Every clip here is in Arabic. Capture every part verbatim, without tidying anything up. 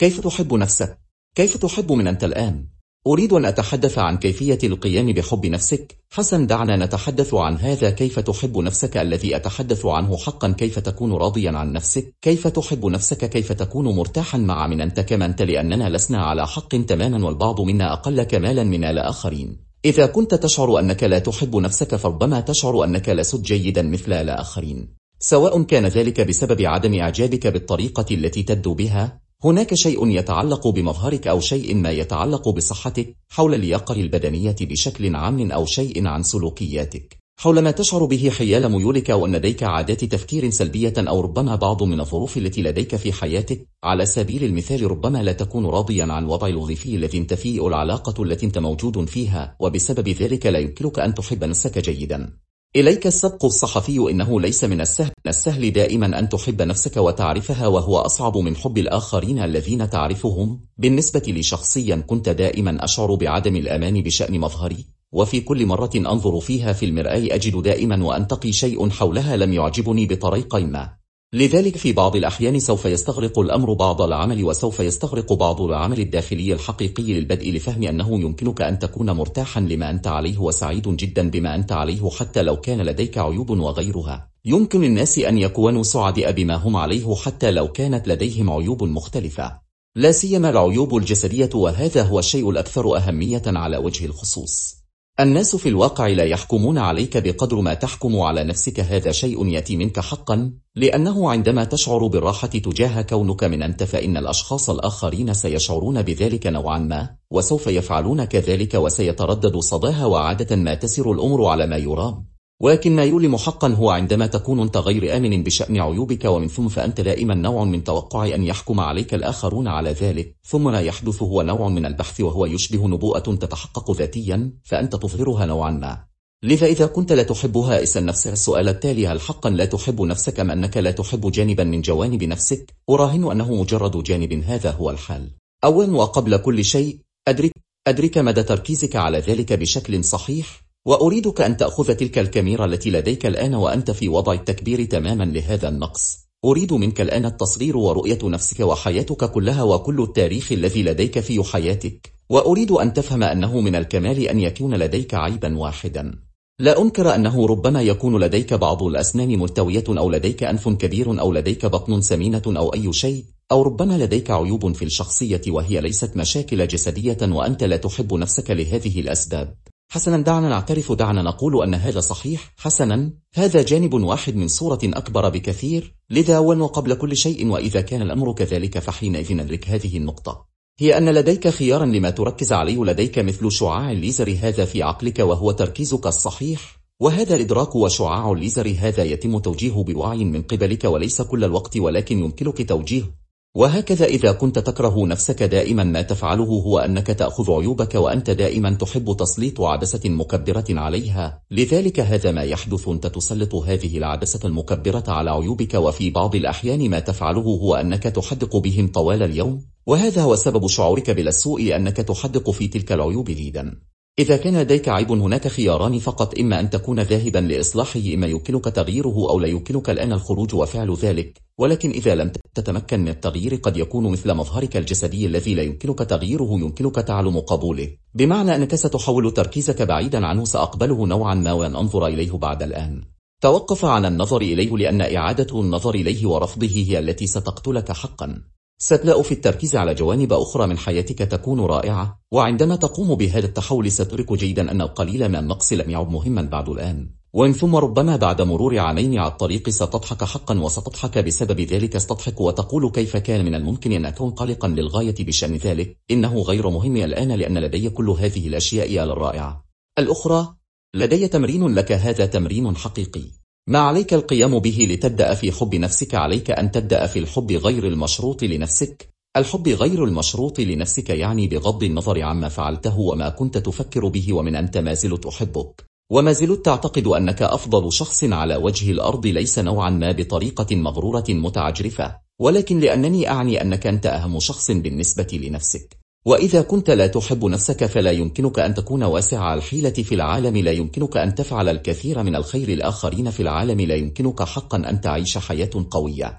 كيف تحب نفسك؟ كيف تحب من أنت الآن؟ أريد أن أتحدث عن كيفية القيام بحب نفسك. حسن، دعنا نتحدث عن هذا. كيف تحب نفسك الذي أتحدث عنه حقا؟ كيف تكون راضيا عن نفسك؟ كيف تحب نفسك؟ كيف تكون مرتاحا مع من أنت كما أنت؟ لأننا لسنا على حق تماما، والبعض منا أقل كمالا من الآخرين. إذا كنت تشعر أنك لا تحب نفسك فربما تشعر أنك لست جيدا مثل الآخرين، سواء كان ذلك بسبب عدم إعجابك بالطريقة التي تبدو بها. هناك شيء يتعلق بمظهرك أو شيء ما يتعلق بصحتك، حول اللياقة البدنية بشكل عام، أو شيء عن سلوكياتك، حول ما تشعر به حيال ميولك، أو أن لديك عادات تفكير سلبية، أو ربما بعض من الظروف التي لديك في حياتك. على سبيل المثال، ربما لا تكون راضيا عن الوضع الوظيفي الذي انت فيه، العلاقة التي انت موجود فيها، وبسبب ذلك لا يمكنك أن تحب نفسك جيدا. إليك السبق الصحفي. إنه ليس من السهل, من السهل دائما أن تحب نفسك وتعرفها، وهو أصعب من حب الآخرين الذين تعرفهم. بالنسبة لي شخصيا، كنت دائما أشعر بعدم الأمان بشأن مظهري، وفي كل مرة أنظر فيها في المرآة أجد دائما وأنتقي شيء حولها لم يعجبني بطريقة ما. لذلك في بعض الأحيان سوف يستغرق الأمر بعض العمل، وسوف يستغرق بعض العمل الداخلي الحقيقي للبدء لفهم أنه يمكنك أن تكون مرتاحا لما أنت عليه وسعيد جدا بما أنت عليه، حتى لو كان لديك عيوب وغيرها. يمكن للناس أن يكونوا سعداء بما هم عليه حتى لو كانت لديهم عيوب مختلفة، لا سيما العيوب الجسدية، وهذا هو الشيء الأكثر أهمية على وجه الخصوص. الناس في الواقع لا يحكمون عليك بقدر ما تحكم على نفسك. هذا شيء يأتي منك حقا، لأنه عندما تشعر بالراحة تجاه كونك من أنت، فإن الأشخاص الآخرين سيشعرون بذلك نوعا ما، وسوف يفعلون كذلك، وسيتردد صداها، وعادة ما تسير الأمر على ما يرام. ولكن ما يؤلم حقا هو عندما تكون أنت غير آمن بشأن عيوبك، ومن ثم فأنت دائما نوع من توقع أن يحكم عليك الآخرون على ذلك. ثم ما يحدث هو نوع من البحث، وهو يشبه نبوءة تتحقق ذاتيا، فأنت تظهرها نوعا ما. لذا إذا كنت لا تحبها، اسأل نفسك السؤال التالي: هل حقا لا تحب نفسك، أم أنك لا تحب جانبا من جوانب نفسك؟ أراهن أنه مجرد جانب، هذا هو الحال. أولا وقبل كل شيء، أدرك, أدرك مدى تركيزك على ذلك بشكل صحيح، وأريدك أن تأخذ تلك الكاميرا التي لديك الآن وأنت في وضع التكبير تماما لهذا النقص. أريد منك الآن التصغير ورؤية نفسك وحياتك كلها وكل التاريخ الذي لديك في حياتك، وأريد أن تفهم أنه من الكمال أن يكون لديك عيبا واحدا. لا أنكر أنه ربما يكون لديك بعض الأسنان ملتوية، أو لديك أنف كبير، أو لديك بطن سمينة، أو أي شيء، أو ربما لديك عيوب في الشخصية وهي ليست مشاكل جسدية، وأنت لا تحب نفسك لهذه الأسباب. حسنا، دعنا نعترف، دعنا نقول أن هذا صحيح. حسنا، هذا جانب واحد من صورة أكبر بكثير. لذا أولا وقبل كل شيء، وإذا كان الأمر كذلك، فحينئذ ندرك هذه النقطة، هي أن لديك خيارا لما تركز عليه. لديك مثل شعاع الليزر هذا في عقلك، وهو تركيزك الصحيح، وهذا الإدراك وشعاع الليزر هذا يتم توجيهه بوعي من قبلك، وليس كل الوقت، ولكن يمكنك توجيهه. وهكذا إذا كنت تكره نفسك دائما، ما تفعله هو أنك تأخذ عيوبك وأنت دائما تحب تسليط عدسة مكبرة عليها. لذلك هذا ما يحدث، أنت تسلط هذه العدسة المكبرة على عيوبك، وفي بعض الأحيان ما تفعله هو أنك تحدق بهم طوال اليوم، وهذا هو سبب شعورك بلا السوء، لأنك تحدق في تلك العيوب جيدا. إذا كان لديك عيب، هناك خياران فقط: إما أن تكون ذاهبا لإصلاحه، إما يمكنك تغييره، أو لا يمكنك الآن الخروج وفعل ذلك. ولكن إذا لم تتمكن من التغيير، قد يكون مثل مظهرك الجسدي الذي لا يمكنك تغييره، يمكنك تعلم قبوله، بمعنى أنك ستحول تركيزك بعيدا عنه. سأقبله نوعا ما وأن أنظر إليه بعد الآن. توقف عن النظر إليه، لأن إعادة النظر إليه ورفضه هي التي ستقتلك حقا. ستبدأ في التركيز على جوانب أخرى من حياتك تكون رائعة، وعندما تقوم بهذا التحول ستدرك جيدا أن القليل من النقص لم يعد مهما بعد الآن. وإن ثم ربما بعد مرور عامين على الطريق ستضحك حقا، وستضحك بسبب ذلك. ستضحك وتقول: كيف كان من الممكن أن أكون قلقا للغاية بشأن ذلك؟ إنه غير مهم الآن، لأن لدي كل هذه الأشياء الرائعة الأخرى. لدي تمرين لك، هذا تمرين حقيقي ما عليك القيام به لتبدأ في حب نفسك. عليك أن تبدأ في الحب غير المشروط لنفسك. الحب غير المشروط لنفسك يعني بغض النظر عما فعلته وما كنت تفكر به، ومن أنت ما زلت أحبك، وما زلت تعتقد أنك أفضل شخص على وجه الأرض، ليس نوعا ما بطريقة مغرورة متعجرفة، ولكن لأنني أعني أنك أنت أهم شخص بالنسبة لنفسك. وإذا كنت لا تحب نفسك، فلا يمكنك أن تكون واسع الحيلة في العالم، لا يمكنك أن تفعل الكثير من الخير الآخرين في العالم، لا يمكنك حقا أن تعيش حياة قوية.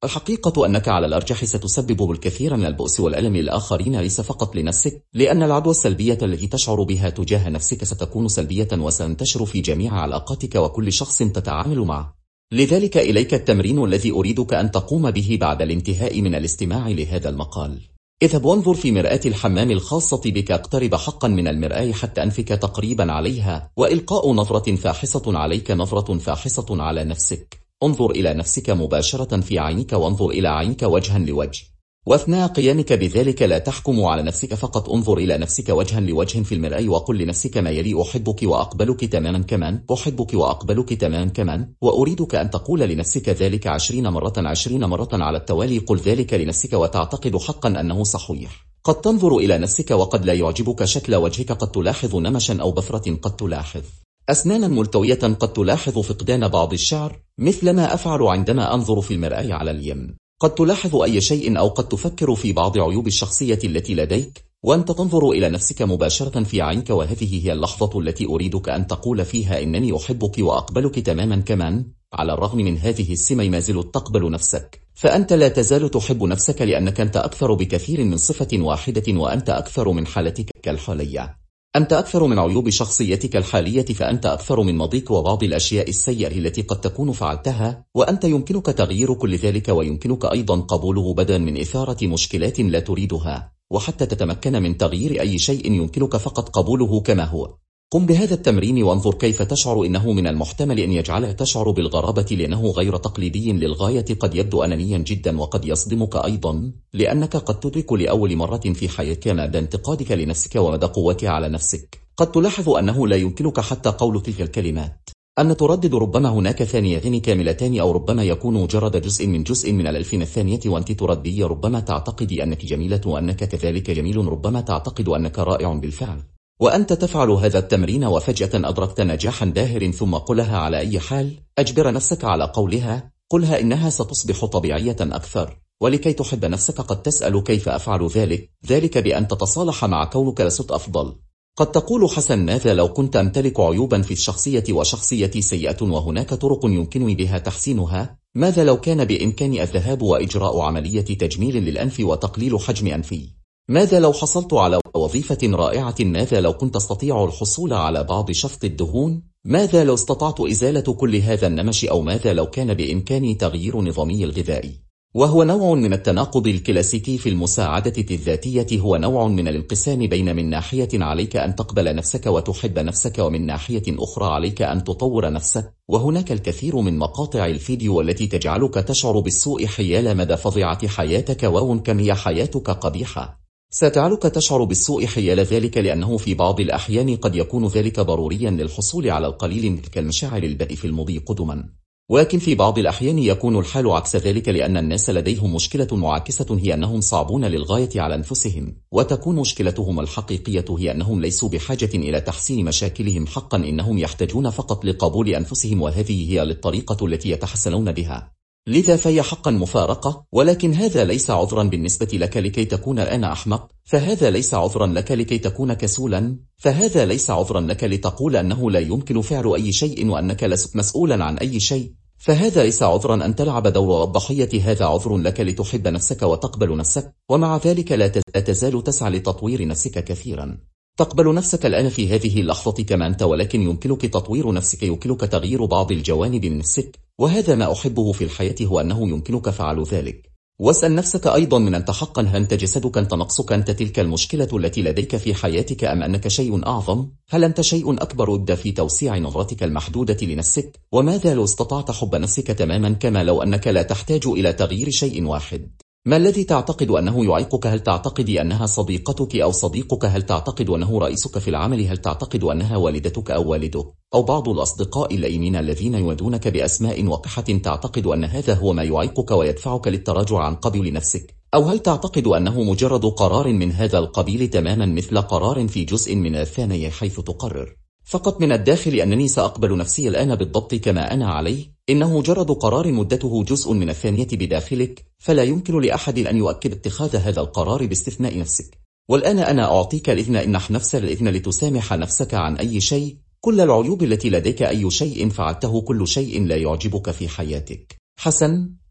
الحقيقة أنك على الأرجح ستسبب الكثير من البؤس والألم للآخرين ليس فقط لنفسك، لأن العدوى السلبية التي تشعر بها تجاه نفسك ستكون سلبية وستنتشر في جميع علاقاتك وكل شخص تتعامل معه. لذلك إليك التمرين الذي أريدك أن تقوم به بعد الانتهاء من الاستماع لهذا المقال. اذهب وانظر في مرآة الحمام الخاصة بك، اقترب حقا من المرآة حتى أنفك تقريبا عليها، وإلقاء نظرة فاحصة عليك نظرة فاحصة على نفسك. انظر إلى نفسك مباشرة في عينك، وانظر إلى عينك وجها لوجه، وأثناء قيامك بذلك لا تحكم على نفسك فقط، انظر إلى نفسك وجها لوجه في المرآة وقل لنفسك ما يلي: أحبك وأقبلك تماما كمان، أحبك وأقبلك تماما كمان. وأريدك أن تقول لنفسك ذلك عشرين مرة عشرين مرة على التوالي. قل ذلك لنفسك وتعتقد حقا أنه صحيح. قد تنظر إلى نفسك وقد لا يعجبك شكل وجهك، قد تلاحظ نمشا أو بثرة، قد تلاحظ أسنانا ملتوية، قد تلاحظ فقدان بعض الشعر مثلما أفعل عندما أنظر في المرآة على اليم. قد تلاحظ أي شيء أو قد تفكر في بعض عيوب الشخصية التي لديك، وأنت تنظر إلى نفسك مباشرة في عينك. وهذه هي اللحظة التي أريدك أن تقول فيها: إنني أحبك وأقبلك تماما كمان. على الرغم من هذه السمة ما زلت تقبل نفسك، فأنت لا تزال تحب نفسك، لأنك أنت أكثر بكثير من صفة واحدة، وأنت أكثر من حالتك الحالية، أنت أكثر من عيوب شخصيتك الحالية، فأنت أكثر من ماضيك وبعض الأشياء السيئة التي قد تكون فعلتها، وأنت يمكنك تغيير كل ذلك، ويمكنك أيضا قبوله بدلا من إثارة مشكلات لا تريدها. وحتى تتمكن من تغيير أي شيء يمكنك فقط قبوله كما هو. قم بهذا التمرين وانظر كيف تشعر. إنه من المحتمل أن يجعلك تشعر بالغرابة، لأنه غير تقليدي للغاية، قد يبدو أنانيا جدا، وقد يصدمك أيضا، لأنك قد تدرك لأول مرة في حياتك مدى انتقادك لنفسك ومدى قوتك على نفسك. قد تلاحظ أنه لا يمكنك حتى قول تلك الكلمات، أن تردد ربما هناك ثانيتين كاملتان، أو ربما يكون مجرد جزء من جزء من الألفين الثانية وأنت تردي. ربما تعتقدي أنك جميلة وأنك كذلك جميل، ربما تعتقد أنك رائع بالفعل، وأنت تفعل هذا التمرين وفجأة أدركت نجاحا باهر. ثم قلها على أي حال، أجبر نفسك على قولها، قلها، إنها ستصبح طبيعية أكثر. ولكي تحب نفسك قد تسأل: كيف أفعل ذلك؟ ذلك بأن تتصالح مع كونك لست أفضل. قد تقول: حسن، ماذا لو كنت أمتلك عيوبا في الشخصية وشخصيتي سيئة وهناك طرق يمكنني بها تحسينها؟ ماذا لو كان بإمكاني الذهاب وإجراء عملية تجميل للأنف وتقليل حجم أنفي؟ ماذا لو حصلت على وظيفة رائعة؟ ماذا لو كنت أستطيع الحصول على بعض شفط الدهون؟ ماذا لو استطعت إزالة كل هذا النمش؟ أو ماذا لو كان بإمكاني تغيير نظامي الغذائي؟ وهو نوع من التناقض الكلاسيكي في المساعدة الذاتية، هو نوع من الانقسام بين من ناحية عليك أن تقبل نفسك وتحب نفسك، ومن ناحية أخرى عليك أن تطور نفسك. وهناك الكثير من مقاطع الفيديو التي تجعلك تشعر بالسوء حيال مدى فظيعة حياتك، واو كم هي حياتك قبيحة. ستجعلك تشعر بالسوء حيال ذلك، لأنه في بعض الأحيان قد يكون ذلك ضروريا للحصول على القليل من تلك المشاعر البدء في المضي قدما، ولكن في بعض الأحيان يكون الحال عكس ذلك، لأن الناس لديهم مشكلة معاكسة، هي أنهم صعبون للغاية على أنفسهم، وتكون مشكلتهم الحقيقية هي أنهم ليسوا بحاجة إلى تحسين مشاكلهم حقا، إنهم يحتاجون فقط لقبول أنفسهم، وهذه هي الطريقة التي يتحسنون بها. لذا فهي حقا مفارقة، ولكن هذا ليس عذرا بالنسبة لك لكي تكون الآن أحمق، فهذا ليس عذرا لك لكي تكون كسولا، فهذا ليس عذرا لك لتقول أنه لا يمكن فعل أي شيء وأنك لست مسؤولا عن أي شيء، فهذا ليس عذرا أن تلعب دور الضحية، هذا عذر لك لتحب نفسك وتقبل نفسك، ومع ذلك لا تزال تسعى لتطوير نفسك كثيرا. تقبل نفسك الآن في هذه اللحظة كما أنت، ولكن يمكنك تطوير نفسك، يمكنك تغيير بعض الجوانب من نفسك، وهذا ما أحبه في الحياة، هو أنه يمكنك فعل ذلك. واسأل نفسك أيضا: من أنت حقا؟ هل أنت جسدك؟ أنت نقصك؟ أنت تلك المشكلة التي لديك في حياتك؟ أم أنك شيء أعظم؟ هل أنت شيء أكبر؟ ابدأ في توسيع نظرتك المحدودة لنفسك. وماذا لو استطعت حب نفسك تماما كما لو أنك لا تحتاج إلى تغيير شيء واحد؟ ما الذي تعتقد أنه يعيقك؟ هل تعتقد أنها صديقتك أو صديقك؟ هل تعتقد أنه رئيسك في العمل؟ هل تعتقد أنها والدتك أو والدك أو بعض الأصدقاء اللئيمين الذين ينادونك بأسماء وقحة؟ تعتقد أن هذا هو ما يعيقك ويدفعك للتراجع عن قبول نفسك؟ أو هل تعتقد أنه مجرد قرار من هذا القبيل تماما، مثل قرار في جزء من الثانية حيث تقرر فقط من الداخل أنني سأقبل نفسي الآن بالضبط كما أنا عليه؟ إنه مجرد قرار مدته جزء من الثانية بداخلك، فلا يمكن لأحد أن يؤكد اتخاذ هذا القرار باستثناء نفسك. والآن أنا أعطيك الإذن، إنح نفس الإذن لتسامح نفسك عن أي شيء، كل العيوب التي لديك، أي شيء فعلته، كل شيء لا يعجبك في حياتك. حسن،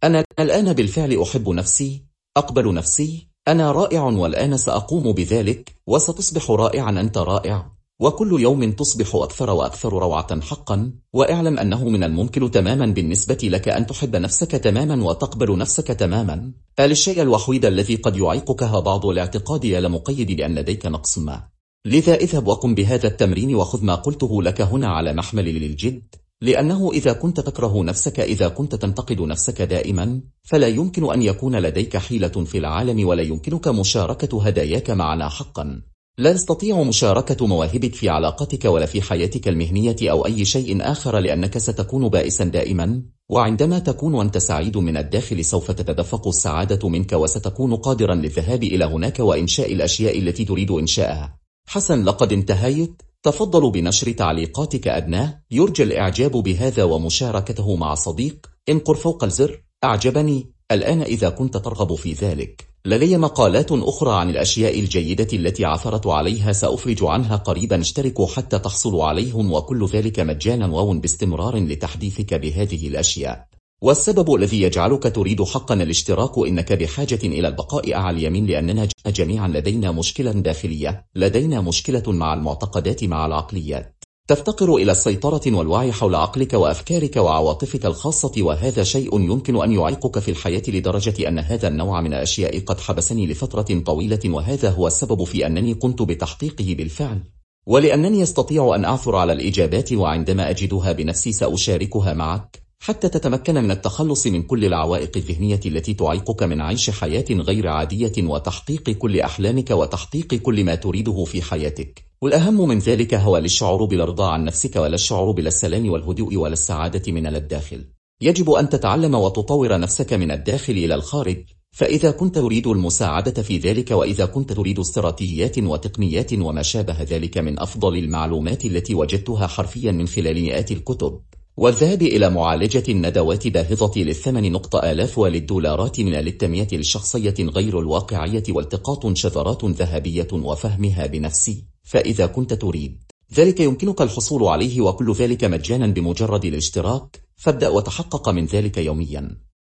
أنا الآن بالفعل أحب نفسي، أقبل نفسي، أنا رائع والآن سأقوم بذلك، وستصبح رائعا. أنت رائع، وكل يوم تصبح أكثر وأكثر روعة حقا. واعلم أنه من الممكن تماما بالنسبة لك أن تحب نفسك تماما وتقبل نفسك تماما. الشيء الوحيد الذي قد يعيقك هو بعض الاعتقاد يا لمقيد بأن لديك نقص ما. لذا اذهب وقم بهذا التمرين وخذ ما قلته لك هنا على محمل للجد، لأنه إذا كنت تكره نفسك، إذا كنت تنتقد نفسك دائما، فلا يمكن أن يكون لديك حيلة في العالم، ولا يمكنك مشاركة هداياك معنا حقا. لا تستطيع مشاركة مواهبك في علاقتك ولا في حياتك المهنية أو أي شيء آخر، لأنك ستكون بائسا دائما. وعندما تكون أنت سعيد من الداخل سوف تتدفق السعادة منك، وستكون قادرا للذهاب إلى هناك وإنشاء الأشياء التي تريد إنشاءها. حسن، لقد انتهيت. تفضلوا بنشر تعليقاتك أدناه، يرجى الإعجاب بهذا ومشاركته مع صديق. انقر فوق الزر أعجبني الآن إذا كنت ترغب في ذلك. لدي مقالات أخرى عن الأشياء الجيدة التي عثرت عليها سأفرج عنها قريبا. اشتركوا حتى تحصلوا عليهم، وكل ذلك مجانا واو باستمرار لتحديثك بهذه الأشياء. والسبب الذي يجعلك تريد حقا الاشتراك إنك بحاجة إلى البقاء على اليمين، لأننا جميعا لدينا مشكلة داخلية، لدينا مشكلة مع المعتقدات، مع العقليات. تفتقر إلى السيطرة والوعي حول عقلك وأفكارك وعواطفك الخاصة، وهذا شيء يمكن أن يعيقك في الحياة لدرجة أن هذا النوع من الأشياء قد حبسني لفترة طويلة، وهذا هو السبب في أنني قمت بتحقيقه بالفعل، ولأنني أستطيع أن أعثر على الإجابات، وعندما أجدها بنفسي سأشاركها معك حتى تتمكن من التخلص من كل العوائق الذهنية التي تعيقك من عيش حياة غير عادية وتحقيق كل أحلامك وتحقيق كل ما تريده في حياتك. والأهم من ذلك هو الشعور بالرضا عن نفسك، ولا الشعور بالسلام والهدوء ولا السعادة من الداخل. يجب أن تتعلم وتطور نفسك من الداخل إلى الخارج، فإذا كنت تريد المساعدة في ذلك، وإذا كنت تريد استراتيجيات وتقنيات وما شابه ذلك من أفضل المعلومات التي وجدتها حرفيا من خلال مئات الكتب، والذهاب إلى معالجة الندوات باهظة للثمن نقطة آلاف وللدولارات من للتنمية الشخصية غير الواقعية، والتقاط شذرات ذهبية وفهمها بنفسي. فإذا كنت تريد ذلك يمكنك الحصول عليه، وكل ذلك مجانا بمجرد الاشتراك، فابدأ وتحقق من ذلك يوميا.